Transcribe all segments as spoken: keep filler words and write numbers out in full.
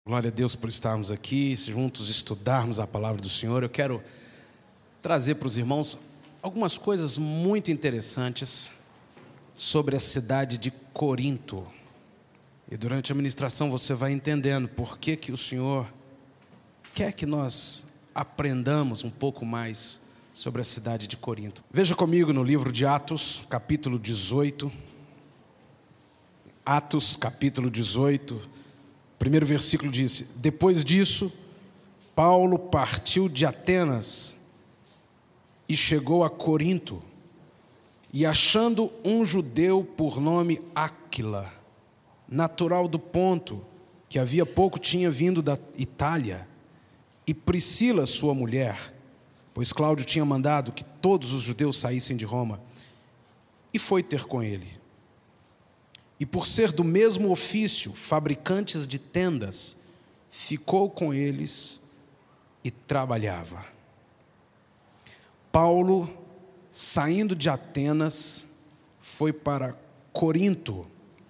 Glória a Deus por estarmos aqui, juntos estudarmos a palavra do Senhor. Eu quero trazer para os irmãos algumas coisas muito interessantes sobre a cidade de Corinto. E durante a ministração você vai entendendo por que que o Senhor quer que nós aprendamos um pouco mais sobre a cidade de Corinto. Veja comigo no livro de Atos, capítulo dezoito. Atos, capítulo dezoito. Primeiro versículo diz: depois disso, Paulo partiu de Atenas e chegou a Corinto, e achando um judeu por nome Áquila, natural do Ponto, que havia pouco tinha vindo da Itália, e Priscila, sua mulher, pois Cláudio tinha mandado que todos os judeus saíssem de Roma, e foi ter com ele. E por ser do mesmo ofício, fabricantes de tendas, ficou com eles e trabalhava. Paulo, saindo de Atenas, foi para Corinto.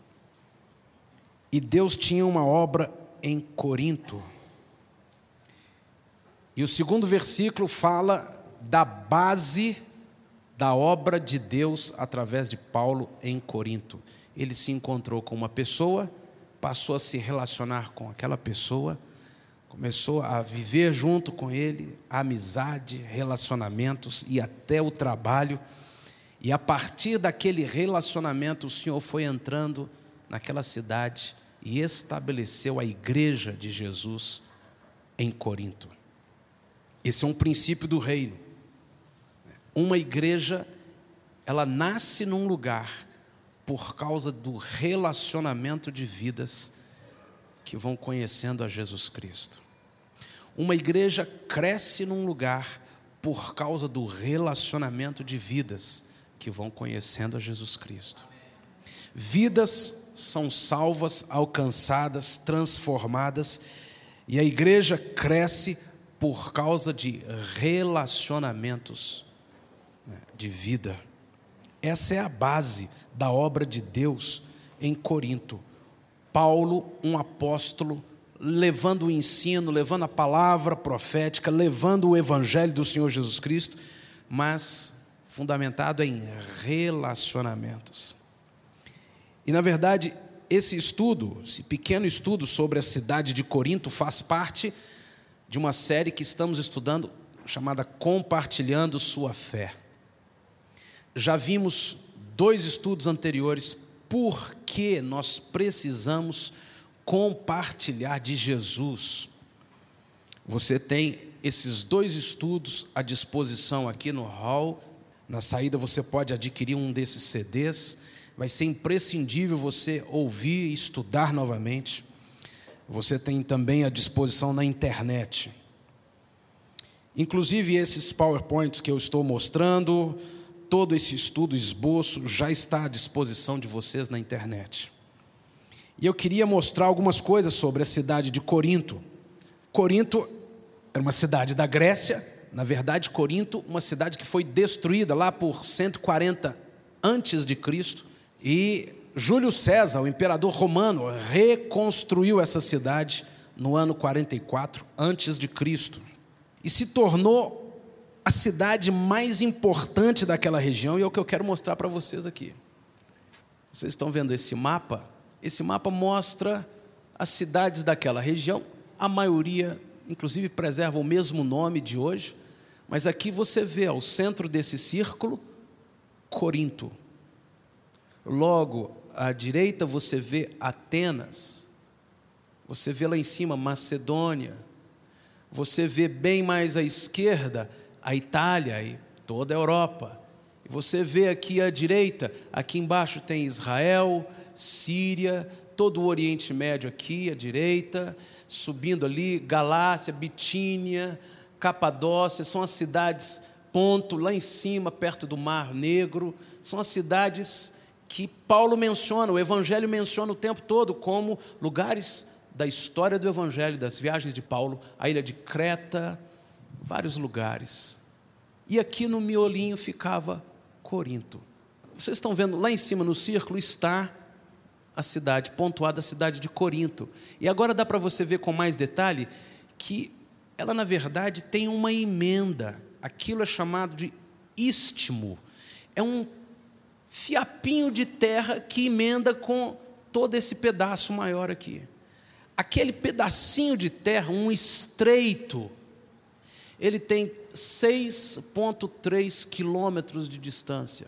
E Deus tinha uma obra em Corinto. E o segundo versículo fala da base da obra de Deus através de Paulo em Corinto. Ele se encontrou com uma pessoa, passou a se relacionar com aquela pessoa, começou a viver junto com ele, amizade, relacionamentos e até o trabalho. E a partir daquele relacionamento, o Senhor foi entrando naquela cidade e estabeleceu a igreja de Jesus em Corinto. Esse é um princípio do reino. Uma igreja, ela nasce num lugar por causa do relacionamento de vidas que vão conhecendo a Jesus Cristo. Uma igreja cresce num lugar por causa do relacionamento de vidas que vão conhecendo a Jesus Cristo. Vidas são salvas, alcançadas, transformadas, e a igreja cresce por causa de relacionamentos de vida. Essa é a base da obra de Deus em Corinto. Paulo, um apóstolo, levando o ensino, levando a palavra profética, levando o evangelho do Senhor Jesus Cristo, mas fundamentado em relacionamentos. E na verdade, esse estudo, esse pequeno estudo sobre a cidade de Corinto faz parte de uma série que estamos estudando, chamada Compartilhando Sua Fé. Já vimos dois estudos anteriores, por que nós precisamos compartilhar de Jesus. Você tem esses dois estudos à disposição aqui no hall. Na saída você pode adquirir um desses C Ds. Vai ser imprescindível você ouvir e estudar novamente. Você tem também à disposição na internet. Inclusive esses PowerPoints que eu estou mostrando, todo esse estudo, esboço, já está à disposição de vocês na internet. E eu queria mostrar algumas coisas sobre a cidade de Corinto. Corinto era uma cidade da Grécia. Na verdade, Corinto, uma cidade que foi destruída lá por cento e quarenta antes de Cristo. E Júlio César, o imperador romano, reconstruiu essa cidade no ano quarenta e quatro antes de Cristo. E se tornou a cidade mais importante daquela região, e é o que eu quero mostrar para vocês aqui. Vocês estão vendo esse mapa? Esse mapa mostra as cidades daquela região. A maioria, inclusive, preserva o mesmo nome de hoje. Mas aqui você vê, ao centro desse círculo, Corinto. Logo à direita você vê Atenas. Você vê lá em cima Macedônia. Você vê bem mais à esquerda a Itália e toda a Europa. E você vê aqui à direita, aqui embaixo tem Israel, Síria, todo o Oriente Médio aqui à direita, subindo ali, Galácia, Bitínia, Capadócia, são as cidades Ponto, lá em cima, perto do Mar Negro, são as cidades que Paulo menciona, o Evangelho menciona o tempo todo como lugares da história do Evangelho, das viagens de Paulo, a ilha de Creta, vários lugares. E aqui no miolinho ficava Corinto. Vocês estão vendo, lá em cima no círculo está a cidade, pontuada a cidade de Corinto. E agora dá para você ver com mais detalhe que ela, na verdade, tem uma emenda. Aquilo é chamado de istmo. É um fiapinho de terra que emenda com todo esse pedaço maior aqui. Aquele pedacinho de terra, um estreito, ele tem seis vírgula três quilômetros de distância.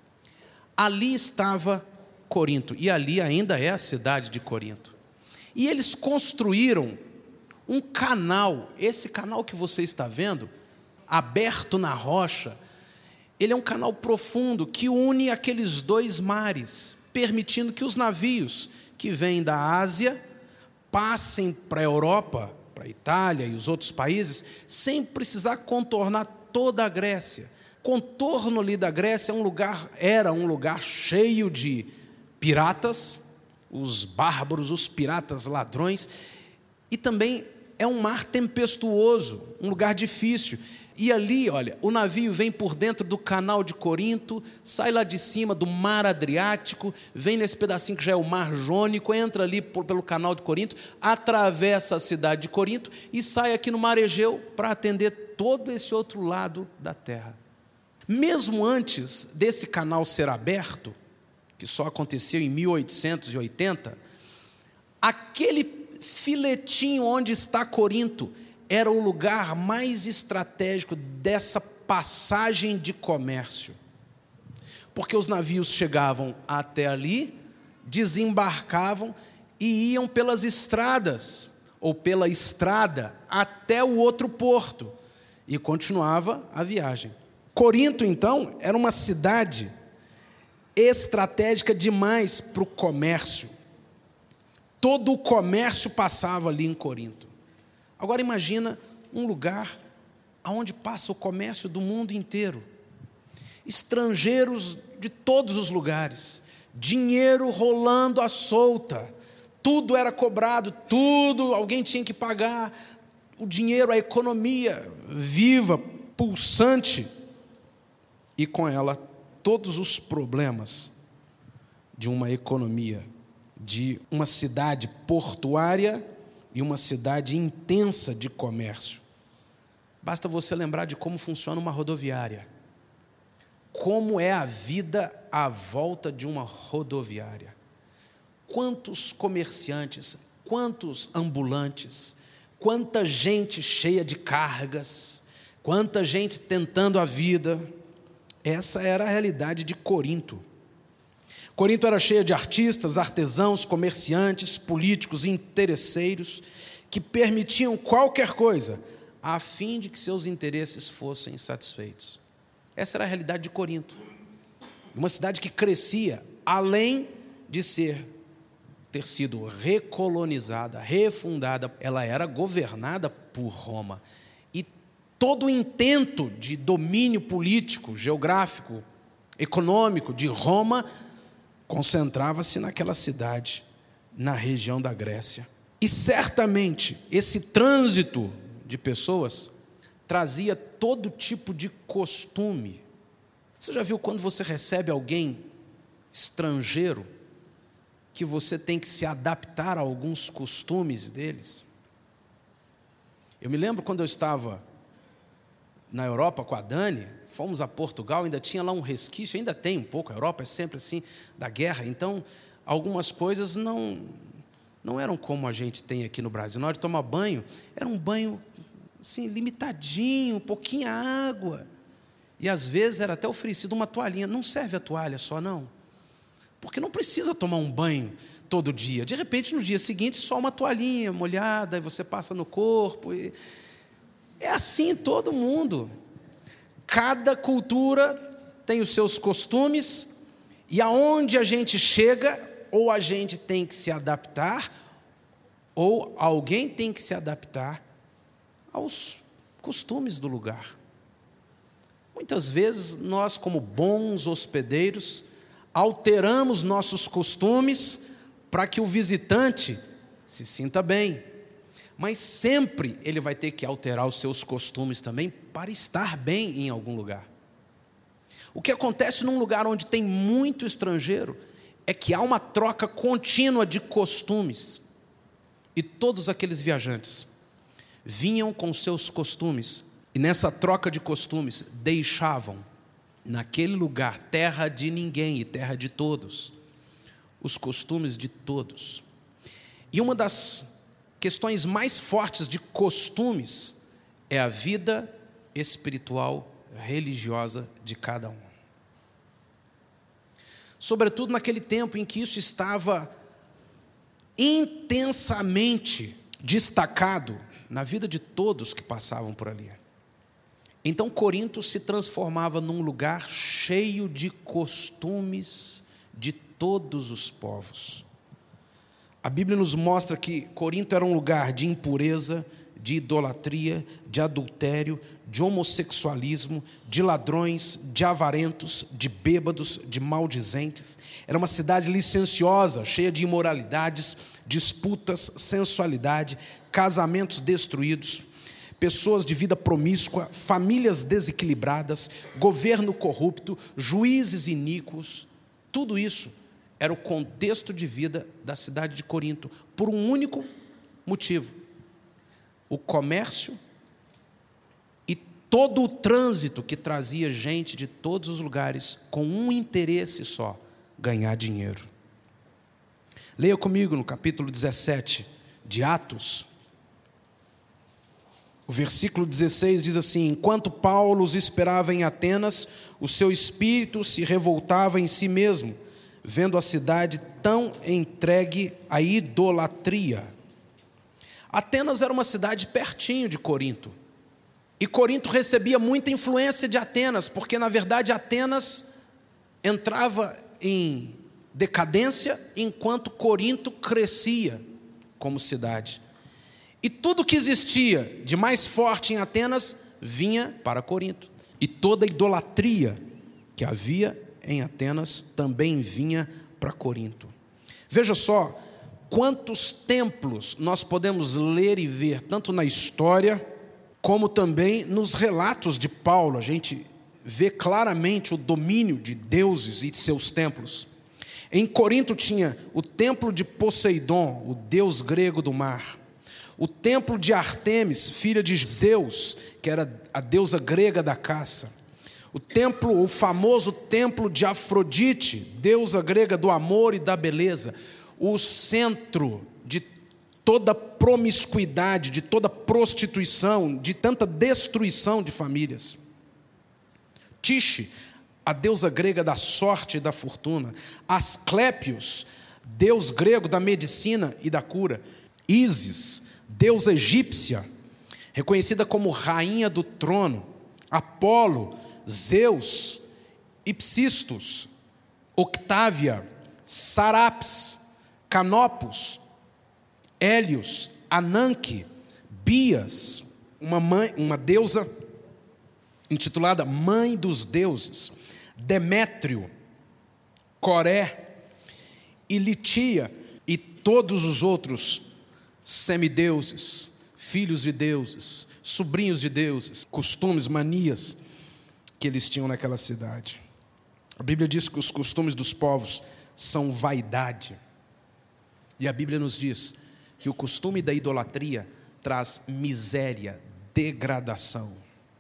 Ali estava Corinto, e ali ainda é a cidade de Corinto. E eles construíram um canal, esse canal que você está vendo, aberto na rocha, ele é um canal profundo que une aqueles dois mares, permitindo que os navios que vêm da Ásia passem para a Europa, para a Itália e os outros países, sem precisar contornar toda a Grécia. O contorno ali da Grécia é um lugar, era um lugar cheio de piratas, os bárbaros, os piratas ladrões, e também é um mar tempestuoso, um lugar difícil. E ali, olha, o navio vem por dentro do canal de Corinto, sai lá de cima do mar Adriático, vem nesse pedacinho que já é o mar Jônico, entra ali pelo canal de Corinto, atravessa a cidade de Corinto e sai aqui no mar Egeu para atender todo esse outro lado da terra. Mesmo antes desse canal ser aberto, que só aconteceu em mil oitocentos e oitenta, aquele filetinho onde está Corinto era o lugar mais estratégico dessa passagem de comércio, porque os navios chegavam até ali, desembarcavam e iam pelas estradas, ou pela estrada, até o outro porto, e continuava a viagem. Corinto, então, era uma cidade estratégica demais para o comércio. Todo o comércio passava ali em Corinto. Agora imagina um lugar onde passa o comércio do mundo inteiro. Estrangeiros de todos os lugares. Dinheiro rolando à solta. Tudo era cobrado, tudo alguém tinha que pagar. O dinheiro, a economia viva, pulsante. E com ela todos os problemas de uma economia, de uma cidade portuária e uma cidade intensa de comércio. Basta você lembrar de como funciona uma rodoviária. Como é a vida à volta de uma rodoviária. Quantos comerciantes, quantos ambulantes, quanta gente cheia de cargas, quanta gente tentando a vida. Essa era a realidade de Corinto. Corinto era cheia de artistas, artesãos, comerciantes, políticos, interesseiros, que permitiam qualquer coisa, a fim de que seus interesses fossem satisfeitos. Essa era a realidade de Corinto. Uma cidade que crescia, além de ser, ter sido recolonizada, refundada, ela era governada por Roma. E todo o intento de domínio político, geográfico, econômico de Roma concentrava-se naquela cidade, na região da Grécia. E certamente esse trânsito de pessoas trazia todo tipo de costume. Você já viu quando você recebe alguém estrangeiro, que você tem que se adaptar a alguns costumes deles? Eu me lembro quando eu estava na Europa com a Dani, fomos a Portugal, ainda tinha lá um resquício, ainda tem um pouco, a Europa é sempre assim, da guerra, então algumas coisas não, não eram como a gente tem aqui no Brasil. Na hora de tomar banho, era um banho assim, limitadinho, pouquinha água, e às vezes era até oferecido uma toalhinha. Não serve a toalha só, não, porque não precisa tomar um banho todo dia. De repente, no dia seguinte, só uma toalhinha molhada, e você passa no corpo, e é assim em todo mundo. Cada cultura tem os seus costumes, e aonde a gente chega, ou a gente tem que se adaptar, ou alguém tem que se adaptar aos costumes do lugar. Muitas vezes, nós, como bons hospedeiros, alteramos nossos costumes para que o visitante se sinta bem. Mas sempre ele vai ter que alterar os seus costumes também para estar bem em algum lugar. O que acontece num lugar onde tem muito estrangeiro é que há uma troca contínua de costumes. E todos aqueles viajantes vinham com seus costumes, e nessa troca de costumes deixavam naquele lugar, terra de ninguém e terra de todos, os costumes de todos. E uma das questões mais fortes de costumes é a vida espiritual religiosa de cada um. Sobretudo naquele tempo em que isso estava intensamente destacado na vida de todos que passavam por ali. Então Corinto se transformava num lugar cheio de costumes de todos os povos. A Bíblia nos mostra que Corinto era um lugar de impureza, de idolatria, de adultério, de homossexualismo, de ladrões, de avarentos, de bêbados, de maldizentes. Era uma cidade licenciosa, cheia de imoralidades, disputas, sensualidade, casamentos destruídos, pessoas de vida promíscua, famílias desequilibradas, governo corrupto, juízes iníquos. Tudo isso era o contexto de vida da cidade de Corinto, por um único motivo: o comércio e todo o trânsito que trazia gente de todos os lugares com um interesse só: ganhar dinheiro. Leia comigo no capítulo dezessete de Atos. O versículo dezesseis diz assim: enquanto Paulo os esperava em Atenas, o seu espírito se revoltava em si mesmo, vendo a cidade tão entregue à idolatria. Atenas era uma cidade pertinho de Corinto. E Corinto recebia muita influência de Atenas, porque na verdade Atenas entrava em decadência enquanto Corinto crescia como cidade. E tudo que existia de mais forte em Atenas vinha para Corinto. E toda a idolatria que havia em Atenas também vinha para Corinto. Veja só quantos templos nós podemos ler e ver, tanto na história, como também nos relatos de Paulo. A gente vê claramente o domínio de deuses e de seus templos. Em Corinto tinha o templo de Poseidon, o deus grego do mar. O templo de Artemis, filha de Zeus, que era a deusa grega da caça. O templo, o famoso templo de Afrodite, deusa grega do amor e da beleza. O centro de toda promiscuidade, de toda prostituição, de tanta destruição de famílias. Tixe, a deusa grega da sorte e da fortuna. Asclépios, deus grego da medicina e da cura. Ísis, deusa egípcia, reconhecida como rainha do trono. Apolo, Zeus, Ipsistos, Octávia, Sarapis, Canopus, Hélios, Ananque, Bias, uma, mãe, uma deusa intitulada Mãe dos Deuses, Demétrio, Coré e Litia, e todos os outros semideuses, filhos de deuses, sobrinhos de deuses, costumes, manias que eles tinham naquela cidade. A Bíblia diz que os costumes dos povos são vaidade. E a Bíblia nos diz que o costume da idolatria traz miséria, degradação.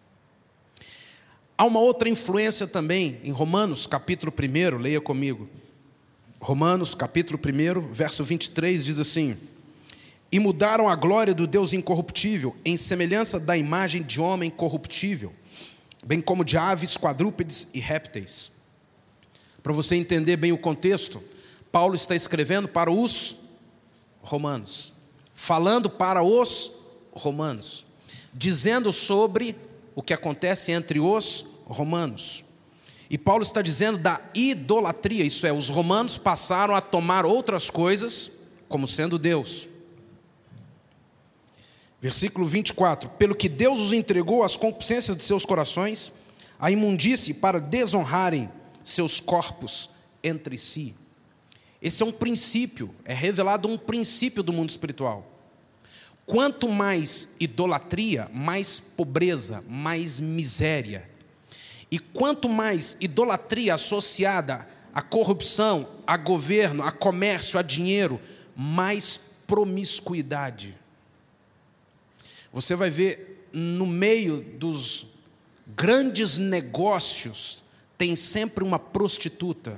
Há uma outra influência também em Romanos, capítulo um, leia comigo. Romanos, capítulo um, verso vinte e três, diz assim: e mudaram a glória do Deus incorruptível em semelhança da imagem de homem corruptível, bem como de aves, quadrúpedes e répteis. Para você entender bem o contexto, Paulo está escrevendo para os romanos, falando para os romanos, dizendo sobre o que acontece entre os romanos. E Paulo está dizendo da idolatria, isso é, os romanos passaram a tomar outras coisas como sendo Deus. Versículo vinte e quatro: pelo que Deus os entregou às concupiscências de seus corações, à imundície, para desonrarem seus corpos entre si. Esse é um princípio, é revelado um princípio do mundo espiritual. Quanto mais idolatria, mais pobreza, mais miséria. E quanto mais idolatria associada a corrupção, a governo, a comércio, a dinheiro, mais promiscuidade. Você vai ver no meio dos grandes negócios, tem sempre uma prostituta.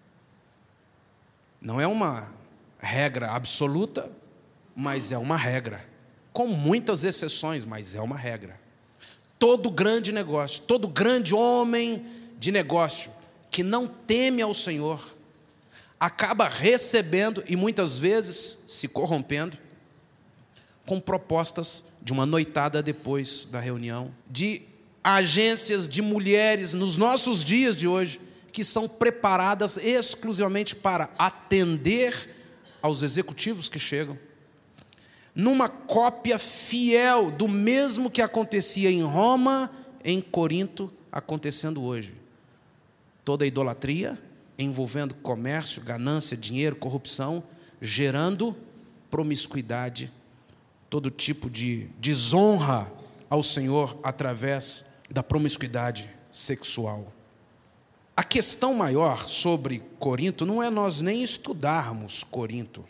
Não é uma regra absoluta, mas é uma regra. Com muitas exceções, mas é uma regra. Todo grande negócio, todo grande homem de negócio que não teme ao Senhor, acaba recebendo e muitas vezes se corrompendo com propostas de uma noitada depois da reunião, de agências de mulheres nos nossos dias de hoje, que são preparadas exclusivamente para atender aos executivos que chegam, numa cópia fiel do mesmo que acontecia em Roma, em Corinto, acontecendo hoje. Toda a idolatria, envolvendo comércio, ganância, dinheiro, corrupção, gerando promiscuidade, todo tipo de desonra ao Senhor através da promiscuidade sexual. A questão maior sobre Corinto não é nós nem estudarmos Corinto.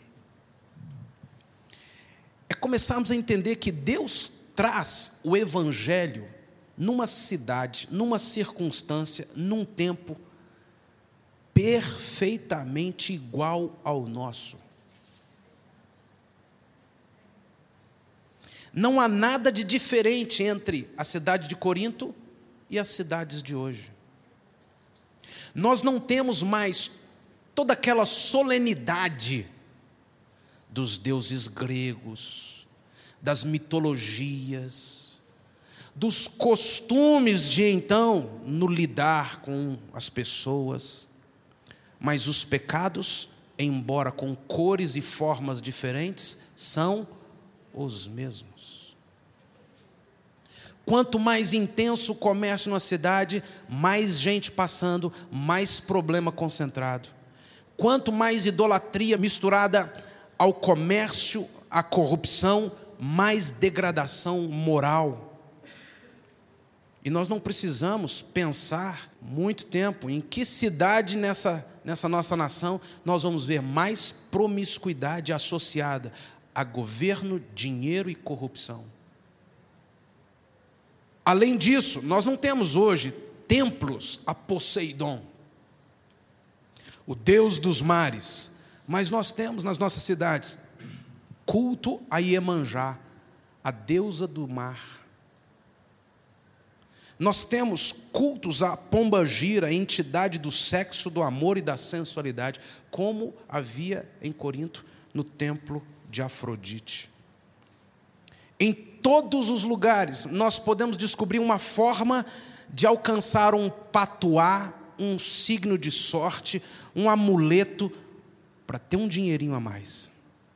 É começarmos a entender que Deus traz o Evangelho numa cidade, numa circunstância, num tempo perfeitamente igual ao nosso. Não há nada de diferente entre a cidade de Corinto e as cidades de hoje. Nós não temos mais toda aquela solenidade dos deuses gregos, das mitologias, dos costumes de então no lidar com as pessoas, mas os pecados, embora com cores e formas diferentes, são os mesmos. Quanto mais intenso o comércio na cidade, mais gente passando, mais problema concentrado. Quanto mais idolatria misturada ao comércio, à corrupção, mais degradação moral. E nós não precisamos pensar muito tempo em que cidade nessa, nessa nossa nação nós vamos ver mais promiscuidade associada a governo, dinheiro e corrupção. Além disso, nós não temos hoje templos a Poseidon, o deus dos mares, mas nós temos nas nossas cidades culto a Iemanjá, a deusa do mar. Nós temos cultos a Pombagira, a entidade do sexo, do amor e da sensualidade, como havia em Corinto no templo de Afrodite. Em todos os lugares nós podemos descobrir uma forma de alcançar um patuá, um signo de sorte, um amuleto para ter um dinheirinho a mais.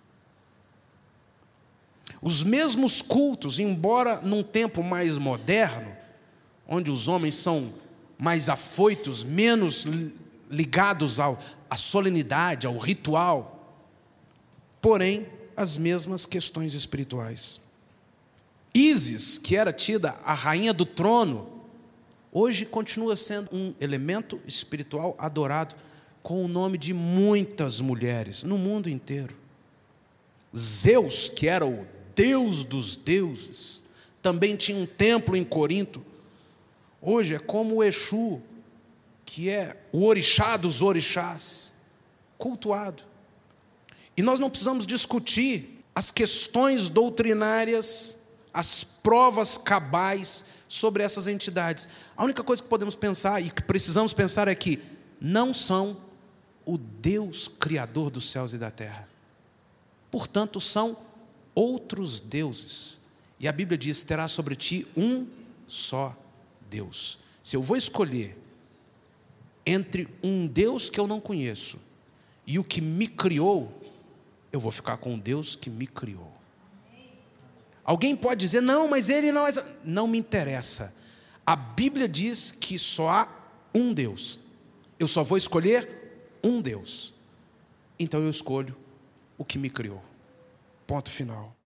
Os mesmos cultos, embora num tempo mais moderno, onde os homens são mais afoitos, menos ligados ao, à solenidade, ao ritual, porém, as mesmas questões espirituais. Ísis, que era tida a rainha do trono, hoje continua sendo um elemento espiritual adorado com o nome de muitas mulheres no mundo inteiro. Zeus, que era o deus dos deuses, também tinha um templo em Corinto. Hoje é como o Exu, que é o orixá dos orixás, cultuado. E nós não precisamos discutir as questões doutrinárias, as provas cabais sobre essas entidades. A única coisa que podemos pensar e que precisamos pensar é que não são o Deus criador dos céus e da terra. Portanto, são outros deuses. E a Bíblia diz: terá sobre ti um só Deus. Se eu vou escolher entre um Deus que eu não conheço e o que me criou, eu vou ficar com o Deus que me criou. Alguém pode dizer: não, mas ele não é... Não me interessa. A Bíblia diz que só há um Deus. Eu só vou escolher um Deus. Então eu escolho o que me criou. Ponto final.